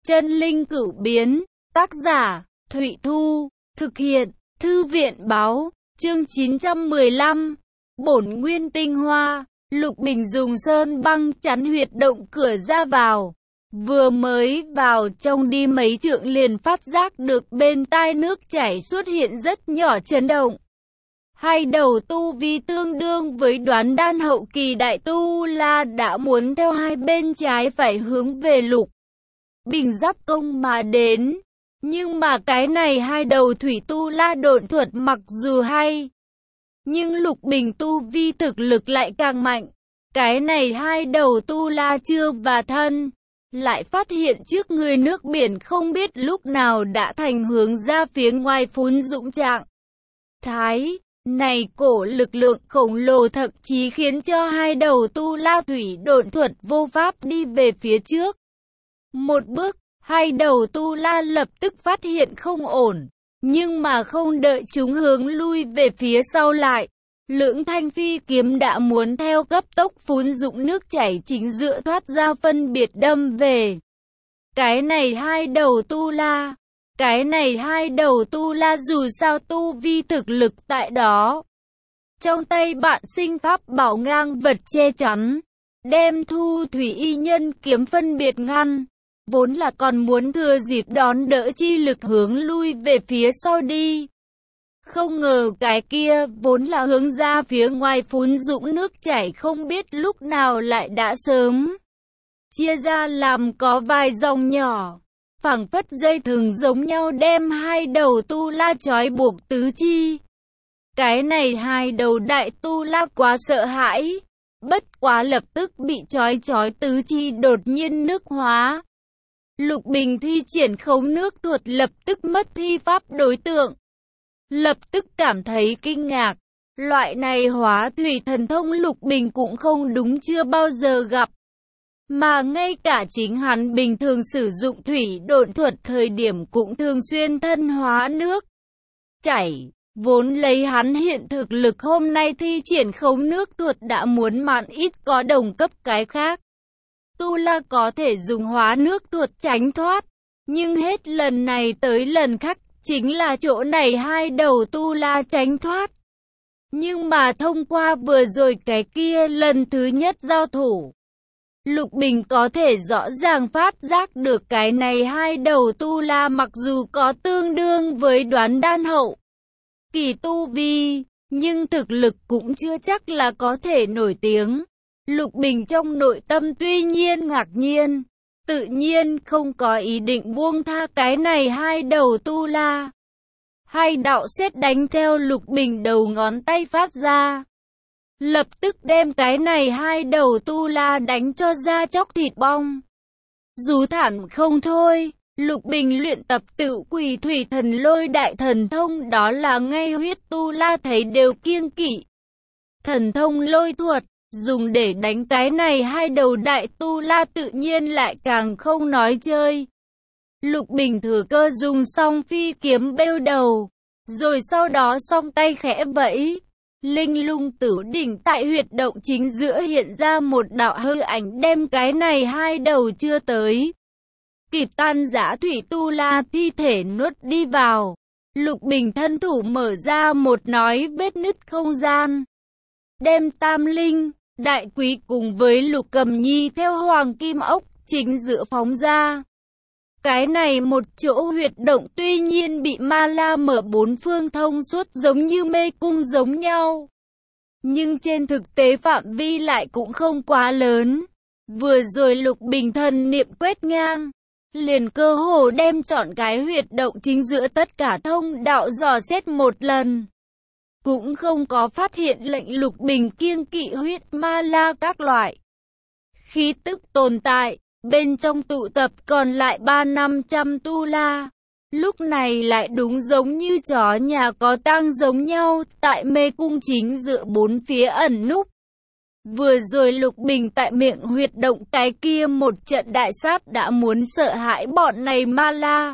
Chân linh cửu biến, tác giả, Thụy Thu, thực hiện, Thư viện báo, chương 915, bổn nguyên tinh hoa, Lục Bình dùng sơn băng chắn huyệt động cửa ra vào. Vừa mới vào trong đi mấy trượng liền phát giác được bên tai nước chảy xuất hiện rất nhỏ chấn động. Hai đầu tu vi tương đương với Đoán Đan hậu kỳ đại tu la đã muốn theo hai bên trái phải hướng về Lục Bình giáp công mà đến. Nhưng mà cái này hai đầu thủy tu la độn thuật mặc dù hay, nhưng Lục Bình tu vi thực lực lại càng mạnh. Cái này hai đầu tu la chưa và thân, lại phát hiện trước người nước biển không biết lúc nào đã thành hướng ra phía ngoài phun dũng trạng thái. Này cổ lực lượng khổng lồ thậm chí khiến cho hai đầu tu la thủy độn thuật vô pháp đi về phía trước. Một bước, hai đầu tu la lập tức phát hiện không ổn, nhưng mà không đợi chúng hướng lui về phía sau lại. Lưỡng thanh phi kiếm đã muốn theo cấp tốc phun dũng nước chảy chính giữa thoát ra phân biệt đâm về. Cái này hai đầu tu la dù sao tu vi thực lực tại đó. Trong tay bạn sinh pháp bảo ngang vật che chắn, đem thu thủy y nhân kiếm phân biệt ngăn. Vốn là còn muốn thừa dịp đón đỡ chi lực hướng lui về phía sau đi. Không ngờ cái kia vốn là hướng ra phía ngoài phun dũng nước chảy không biết lúc nào lại đã sớm chia ra làm có vài dòng nhỏ, phảng phất dây thừng giống nhau đem hai đầu tu la trói buộc tứ chi. Cái này hai đầu đại tu la quá sợ hãi, bất quá lập tức bị trói tứ chi đột nhiên nước hóa. Lục Bình thi triển khống nước thuật lập tức mất thi pháp đối tượng. Lập tức cảm thấy kinh ngạc, loại này hóa thủy thần thông Lục Bình cũng không đúng chưa bao giờ gặp. Mà ngay cả chính hắn bình thường sử dụng thủy độn thuật thời điểm cũng thường xuyên thân hóa nước chảy. Vốn lấy hắn hiện thực lực hôm nay thi triển khống nước thuật đã muốn mạn ít có đồng cấp cái khác. Tu la có thể dùng hóa nước thuật tránh thoát, nhưng hết lần này tới lần khác chính là chỗ này hai đầu tu la tránh thoát. Nhưng mà thông qua vừa rồi cái kia lần thứ nhất giao thủ, Lục Bình có thể rõ ràng phát giác được cái này hai đầu tu la mặc dù có tương đương với Đoán Đan hậu kỳ tu vi, nhưng thực lực cũng chưa chắc là có thể nổi tiếng. Lục Bình trong nội tâm tuy nhiên ngạc nhiên, tự nhiên không có ý định buông tha cái này hai đầu tu la. Hai đạo sét đánh theo Lục Bình đầu ngón tay phát ra, lập tức đem cái này hai đầu tu la đánh cho da chóc thịt bong. Dù thảm không thôi, Lục Bình luyện tập Tựu Quỷ Thủy Thần Lôi đại thần thông, đó là ngay huyết tu la thấy đều kiêng kỵ. Thần thông lôi thuật, dùng để đánh cái này hai đầu đại tu la tự nhiên lại càng không nói chơi. Lục Bình thừa cơ dùng song phi kiếm bêu đầu, rồi sau đó song tay khẽ vẫy. Linh lung tử đỉnh tại huyệt động chính giữa hiện ra một đạo hư ảnh đem cái này hai đầu chưa tới kịp tan rã thủy tu la thi thể nuốt đi vào. Lục Bình thân thủ mở ra một nói vết nứt không gian, đem Tam Linh, Đại Quý cùng với Lục Cầm Nhi theo Hoàng Kim Ốc chính giữa phóng ra. Cái này một chỗ huyệt động tuy nhiên bị ma la mở bốn phương thông suốt giống như mê cung giống nhau, nhưng trên thực tế phạm vi lại cũng không quá lớn. Vừa rồi Lục Bình thần niệm quét ngang, liền cơ hồ đem trọn cái huyệt động chính giữa tất cả thông đạo dò xét một lần. Cũng không có phát hiện lệnh Lục Bình kiêng kỵ huyết ma la các loại khí tức tồn tại. Bên trong tụ tập còn lại 300-500 tu la, lúc này lại đúng giống như chó nhà có tang giống nhau, tại mê cung chính giữa bốn phía ẩn núp. Vừa rồi Lục Bình tại miệng huyệt động cái kia một trận đại sát đã muốn sợ hãi bọn này ma la.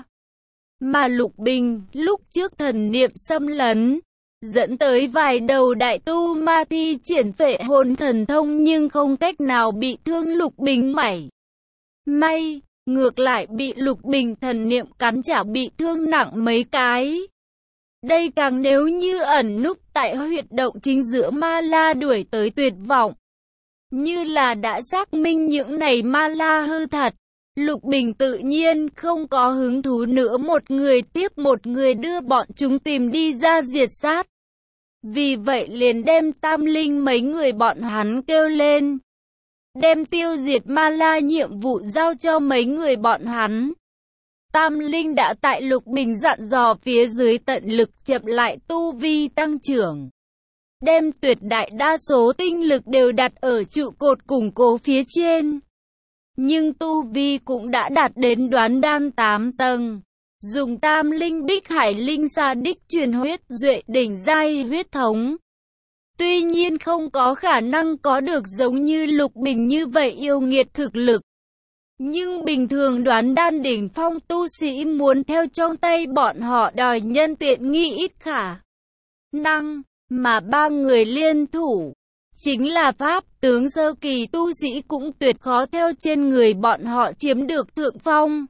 Mà Lục Bình lúc trước thần niệm xâm lấn, dẫn tới vài đầu đại tu ma thi triển phệ hồn thần thông nhưng không cách nào bị thương Lục Bình mảy may. ngược lại bị Lục Bình thần niệm cắn trả bị thương nặng mấy cái. Đây càng nếu như ẩn núp tại huyệt động chính giữa ma la đuổi tới tuyệt vọng. Như là đã xác minh những này ma la hư thật. Lục Bình tự nhiên không có hứng thú nữa một người tiếp một người đưa bọn chúng tìm đi ra diệt sát. Vì vậy liền đem Tam Linh mấy người bọn hắn kêu lên. Đem tiêu diệt ma la nhiệm vụ giao cho mấy người bọn hắn. Tam Linh đã tại Lục Bình dặn dò phía dưới tận lực chậm lại tu vi tăng trưởng. Đem tuyệt đại đa số tinh lực đều đặt ở trụ cột củng cố phía trên. Nhưng tu vi cũng đã đạt đến đoán đan 8 tầng. Dùng Tam Linh Bích Hải Linh Sa đích truyền huyết duệ đỉnh giai huyết thống. Tuy nhiên không có khả năng có được giống như Lục Bình như vậy yêu nghiệt thực lực. Nhưng bình thường đoán đan đỉnh phong tu sĩ muốn theo trong tay bọn họ đòi nhân tiện nghi ít khả năng, mà ba người liên thủ, chính là pháp tướng sơ kỳ tu sĩ cũng tuyệt khó theo trên người bọn họ chiếm được thượng phong.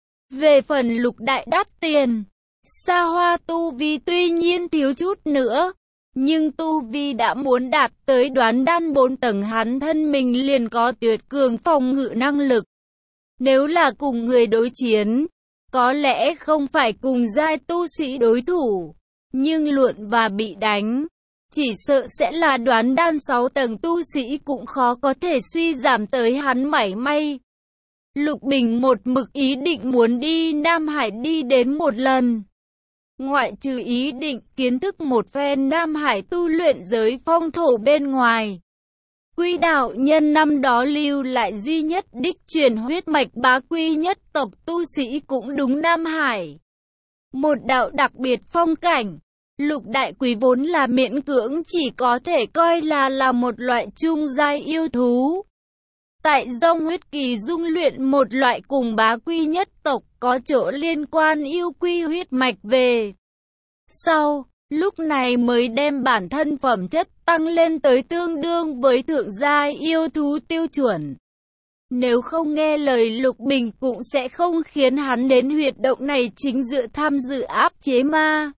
Về phần Lục đại đắt tiền, xa hoa tu vi tuy nhiên thiếu chút nữa, nhưng tu vi đã muốn đạt tới đoán đan 4 tầng hắn thân mình liền có tuyệt cường phòng ngự năng lực. Nếu là cùng người đối chiến, có lẽ không phải cùng giai tu sĩ đối thủ, nhưng luận và bị đánh, chỉ sợ sẽ là đoán đan 6 tầng tu sĩ cũng khó có thể suy giảm tới hắn mảy may. Lục Bình một mực ý định muốn đi Nam Hải đi đến một lần. Ngoại trừ ý định kiến thức một phen Nam Hải tu luyện giới phong thổ bên ngoài. Quy đạo nhân năm đó lưu lại duy nhất đích truyền huyết mạch bá quy nhất tộc tu sĩ cũng đúng Nam Hải. Một đạo đặc biệt phong cảnh, Lục đại quý vốn là miễn cưỡng chỉ có thể coi là một loại trung giai yêu thú. Tại dòng huyết kỳ dung luyện một loại cùng bá quy nhất tộc có chỗ liên quan yêu quy huyết mạch về. Sau, lúc này mới đem bản thân phẩm chất tăng lên tới tương đương với thượng giai yêu thú tiêu chuẩn. Nếu không nghe lời Lục Bình cũng sẽ không khiến hắn đến huyệt động này chính dựa tham dự áp chế ma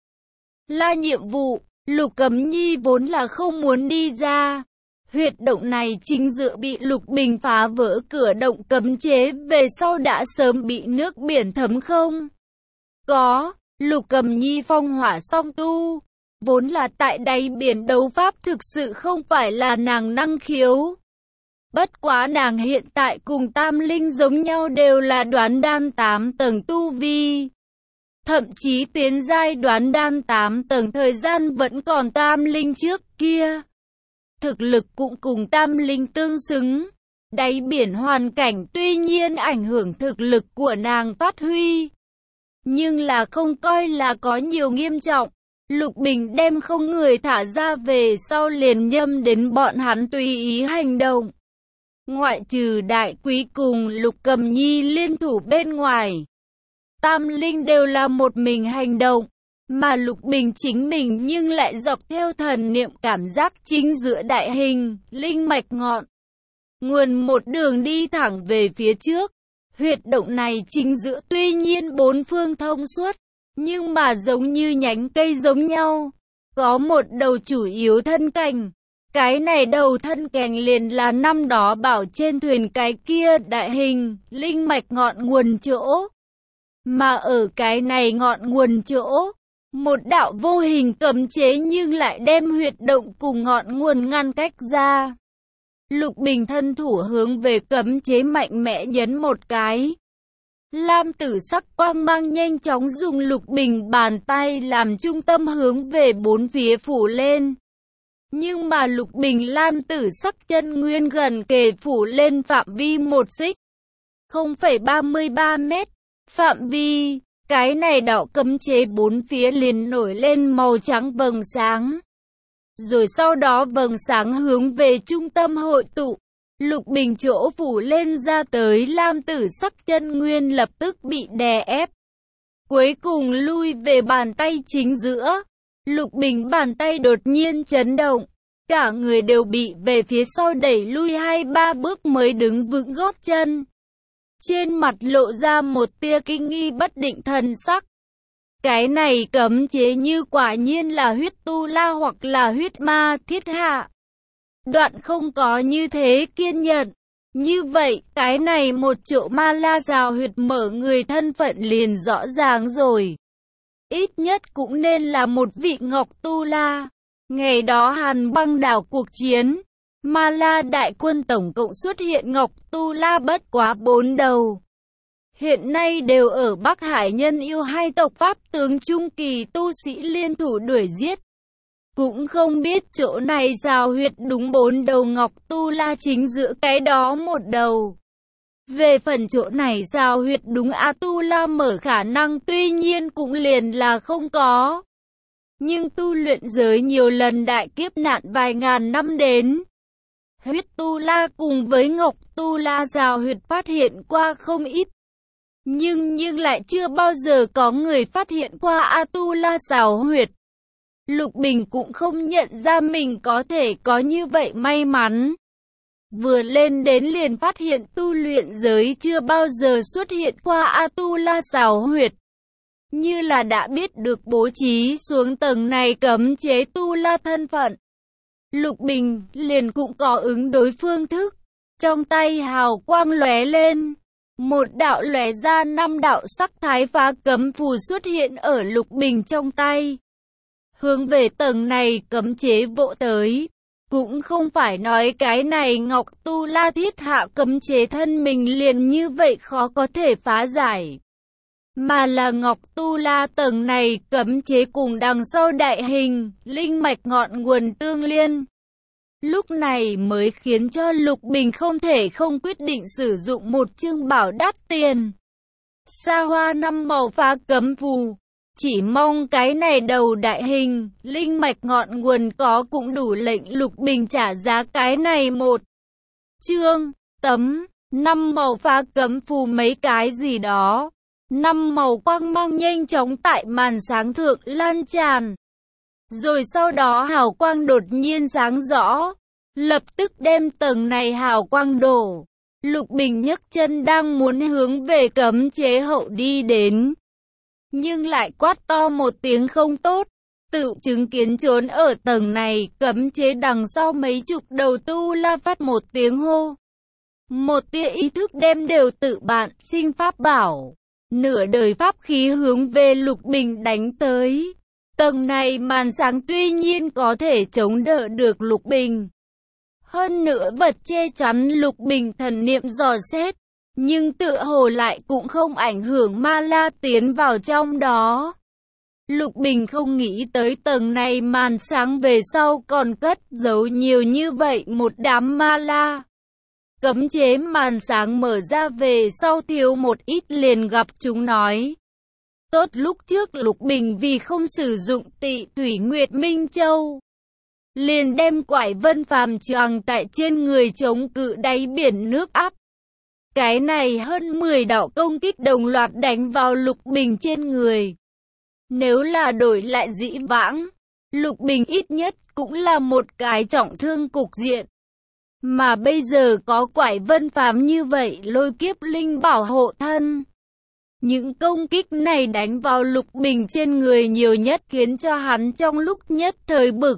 la nhiệm vụ. Lục Cẩm Nhi vốn là không muốn đi ra. Huyệt động này chính dựa bị Lục Bình phá vỡ cửa động cấm chế về sau đã sớm bị nước biển thấm không. Có, Lục Cẩm Nhi phong hỏa song tu, vốn là tại đáy biển đấu pháp thực sự không phải là nàng năng khiếu. Bất quá nàng hiện tại cùng Tam Linh giống nhau đều là đoán đan 8 tầng tu vi. Thậm chí tiến giai đoán đan 8 tầng thời gian vẫn còn Tam Linh trước kia. Thực lực cũng cùng Tam Linh tương xứng. Đáy biển hoàn cảnh tuy nhiên ảnh hưởng thực lực của nàng phát huy, nhưng là không coi là có nhiều nghiêm trọng. Lục Bình đem không người thả ra về sau liền nhâm đến bọn hắn tùy ý hành động. Ngoại trừ đại quý cùng Lục Cẩm Nhi liên thủ bên ngoài, Tam Linh đều là một mình hành động, mà Lục Bình chính mình nhưng lại dọc theo thần niệm cảm giác chính giữa đại hình, linh mạch ngọn nguồn một đường đi thẳng về phía trước. Huyệt động này chính giữa tuy nhiên bốn phương thông suốt, nhưng mà giống như nhánh cây giống nhau, có một đầu chủ yếu thân cành. Cái này đầu thân cành liền là năm đó bảo trên thuyền cái kia đại hình, linh mạch ngọn nguồn chỗ. Mà ở cái này ngọn nguồn chỗ, một đạo vô hình cấm chế nhưng lại đem huyệt động cùng ngọn nguồn ngăn cách ra. Lục Bình thân thủ hướng về cấm chế mạnh mẽ nhấn một cái. Lam tử sắc quang mang nhanh chóng dùng Lục Bình bàn tay làm trung tâm hướng về bốn phía phủ lên. Nhưng mà Lục Bình lam tử sắc chân nguyên gần kề phủ lên phạm vi một xích 0,33 mét. Phạm vi, cái này đạo cấm chế bốn phía liền nổi lên màu trắng vầng sáng. Rồi sau đó vầng sáng hướng về trung tâm hội tụ. Lục Bình chỗ phủ lên ra tới lam tử sắc chân nguyên lập tức bị đè ép. Cuối cùng lui về bàn tay chính giữa. Lục Bình bàn tay đột nhiên chấn động. Cả người đều bị về phía sau đẩy lui 2-3 bước mới đứng vững gót chân. trên mặt lộ ra một tia kinh nghi bất định thần sắc. Cái này cấm chế như quả nhiên là huyết tu la hoặc là huyết ma thiết hạ. Đoạn không có như thế kiên nhẫn. Như vậy, cái này một chỗ ma la rào huyệt mở người thân phận liền rõ ràng rồi. Ít nhất cũng nên là một vị ngọc tu la. Ngày đó Hàn Băng đảo cuộc chiến, ma la đại quân tổng cộng xuất hiện ngọc tu la bất quá 4 đầu. Hiện nay đều ở Bắc Hải Nhân Yêu hai tộc Pháp tướng trung kỳ tu sĩ liên thủ đuổi giết. Cũng không biết chỗ này rào huyệt đúng 4 đầu ngọc tu la chính giữa cái đó một đầu. Về phần chỗ này rào huyệt đúng A tu la mở khả năng tuy nhiên cũng liền là không có. Nhưng tu luyện giới nhiều lần đại kiếp nạn vài ngàn năm đến. Huyết tu la cùng với ngọc tu la rào huyệt phát hiện qua không ít. Nhưng lại chưa bao giờ có người phát hiện qua A tu la rào huyệt. Lục Bình cũng không nhận ra mình có thể có như vậy may mắn. Vừa lên đến liền phát hiện tu luyện giới chưa bao giờ xuất hiện qua A tu la rào huyệt. Như là đã biết được bố trí xuống tầng này cấm chế tu la thân phận. Lục Bình liền cũng có ứng đối phương thức. Trong tay hào quang lóe lên. Một đạo lóe ra 5 đạo sắc thái phá cấm phù xuất hiện ở Lục Bình trong tay. Hướng về tầng này cấm chế vỗ tới. Cũng không phải nói cái này ngọc tu la thiết hạ cấm chế thân mình liền như vậy khó có thể phá giải. Mà là ngọc tu la tầng này cấm chế cùng đằng sau đại hình, linh mạch ngọn nguồn tương liên. Lúc này mới khiến cho Lục Bình không thể không quyết định sử dụng một chương bảo đắt tiền. Sa hoa 5 màu phá cấm phù. Chỉ mong cái này đầu đại hình, linh mạch ngọn nguồn có cũng đủ lệnh Lục Bình trả giá cái này một chương, tấm, 5 màu phá cấm phù mấy cái gì đó. 5 màu quang mang nhanh chóng tại màn sáng thượng lan tràn. Rồi sau đó hào quang đột nhiên sáng rõ, lập tức đem tầng này hào quang đổ. Lục Bình nhấc chân đang muốn hướng về cấm chế hậu đi đến. Nhưng lại quát to một tiếng không tốt, tự chứng kiến trốn ở tầng này, cấm chế đằng sau mấy chục đầu tu la phát một tiếng hô. Một tia ý thức đem đều tự bạn sinh pháp bảo, nửa đời pháp khí hướng về Lục Bình đánh tới. Tầng này màn sáng tuy nhiên có thể chống đỡ được Lục Bình. Hơn nữa vật che chắn Lục Bình thần niệm dò xét. Nhưng tựa hồ lại cũng không ảnh hưởng ma la tiến vào trong đó. Lục Bình không nghĩ tới tầng này màn sáng về sau còn cất giấu nhiều như vậy một đám ma la. Cấm chế màn sáng mở ra về sau thiếu một ít liền gặp chúng nói. Tốt lúc trước Lục Bình vì không sử dụng Tị Thủy Nguyệt Minh Châu. Liền đem quải vân phàm choàng tại trên người chống cự đáy biển nước áp. Cái này hơn 10 đạo công kích đồng loạt đánh vào Lục Bình trên người. Nếu là đổi lại dĩ vãng, Lục Bình ít nhất cũng là một cái trọng thương cục diện. Mà bây giờ có quải vân phàm như vậy lôi kiếp linh bảo hộ thân. Những công kích này đánh vào Lục Bình trên người nhiều nhất khiến cho hắn trong lúc nhất thời bực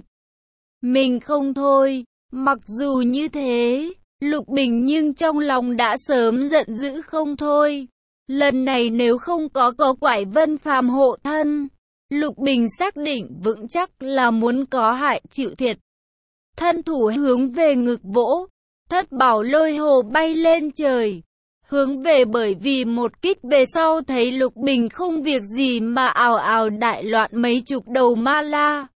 mình không thôi. Mặc dù như thế, Lục Bình nhưng trong lòng đã sớm giận dữ không thôi. Lần này nếu không có quải vân phàm hộ thân, Lục Bình xác định vững chắc là muốn có hại chịu thiệt. Thân thủ hướng về ngực vỗ, thất bảo lôi hồ bay lên trời. Hướng về bởi vì một kích về sau thấy Lục Bình không việc gì mà ào ào đại loạn mấy chục đầu ma la.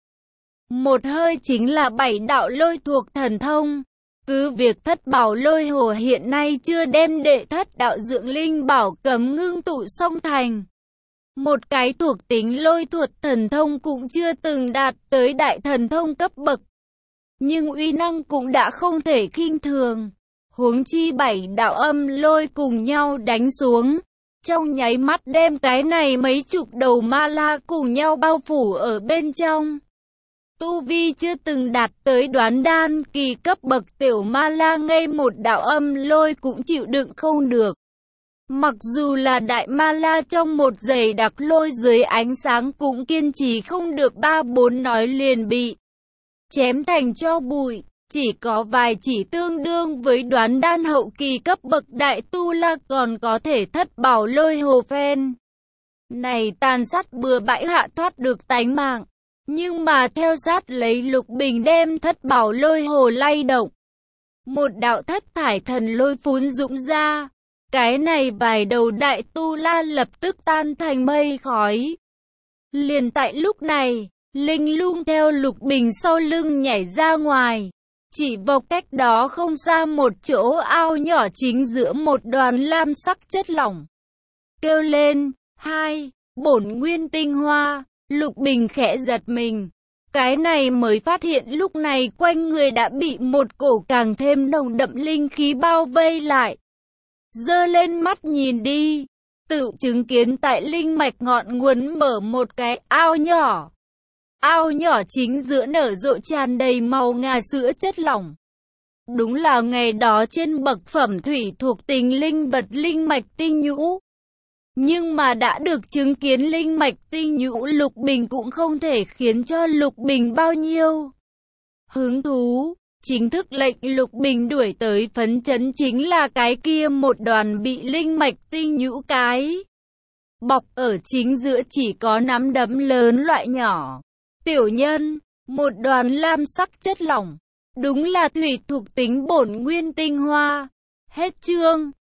Một hơi chính là 7 đạo lôi thuộc thần thông. Cứ việc thất bảo lôi hồ hiện nay chưa đem đệ thất đạo dưỡng linh bảo cấm ngưng tụ song thành. Một cái thuộc tính lôi thuật thần thông cũng chưa từng đạt tới đại thần thông cấp bậc. Nhưng uy năng cũng đã không thể khinh thường. Huống chi 7 đạo âm lôi cùng nhau đánh xuống. Trong nháy mắt đem cái này mấy chục đầu ma la cùng nhau bao phủ ở bên trong. Tu vi chưa từng đạt tới đoán đan kỳ cấp bậc tiểu ma la ngay một đạo âm lôi cũng chịu đựng không được. Mặc dù là đại ma la trong một giày đặc lôi dưới ánh sáng cũng kiên trì không được 3-4 nói liền bị chém thành tro bụi. Chỉ có vài chỉ tương đương với đoán đan hậu kỳ cấp bậc đại tu la còn có thể thất bảo lôi hồ phen này tàn sát bừa bãi hạ thoát được tánh mạng. Nhưng mà theo sát lấy Lục Bình đem thất bảo lôi hồ lay động. Một đạo thất thải thần lôi phún dũng ra. Cái này vài đầu đại tu la lập tức tan thành mây khói. Liền tại lúc này, Linh Lung theo Lục Bình sau lưng nhảy ra ngoài. Chỉ vào cách đó không xa một chỗ ao nhỏ chính giữa một đoàn lam sắc chất lỏng. Kêu lên, 2, bổn nguyên tinh hoa. Lục Bình khẽ giật mình. Cái này mới phát hiện lúc này quanh người đã bị một cổ càng thêm nồng đậm linh khí bao vây lại. Giơ lên mắt nhìn đi, tự chứng kiến tại linh mạch ngọn nguồn mở một cái ao nhỏ. Ao nhỏ chính giữa nở rộ tràn đầy màu ngà sữa chất lỏng. Đúng là ngày đó trên bậc phẩm thủy thuộc tính linh vật linh mạch tinh nhũ. Nhưng mà đã được chứng kiến linh mạch tinh nhũ, Lục Bình cũng không thể khiến cho Lục Bình bao nhiêu hứng thú. Chính thức lệnh Lục Bình đuổi tới phấn chấn chính là cái kia một đoàn bị linh mạch tinh nhũ cái bọc ở chính giữa chỉ có nắm đấm lớn loại nhỏ. Tiểu nhân, một đoàn lam sắc chất lỏng, đúng là thủy thuộc tính bổn nguyên tinh hoa. Hết chương.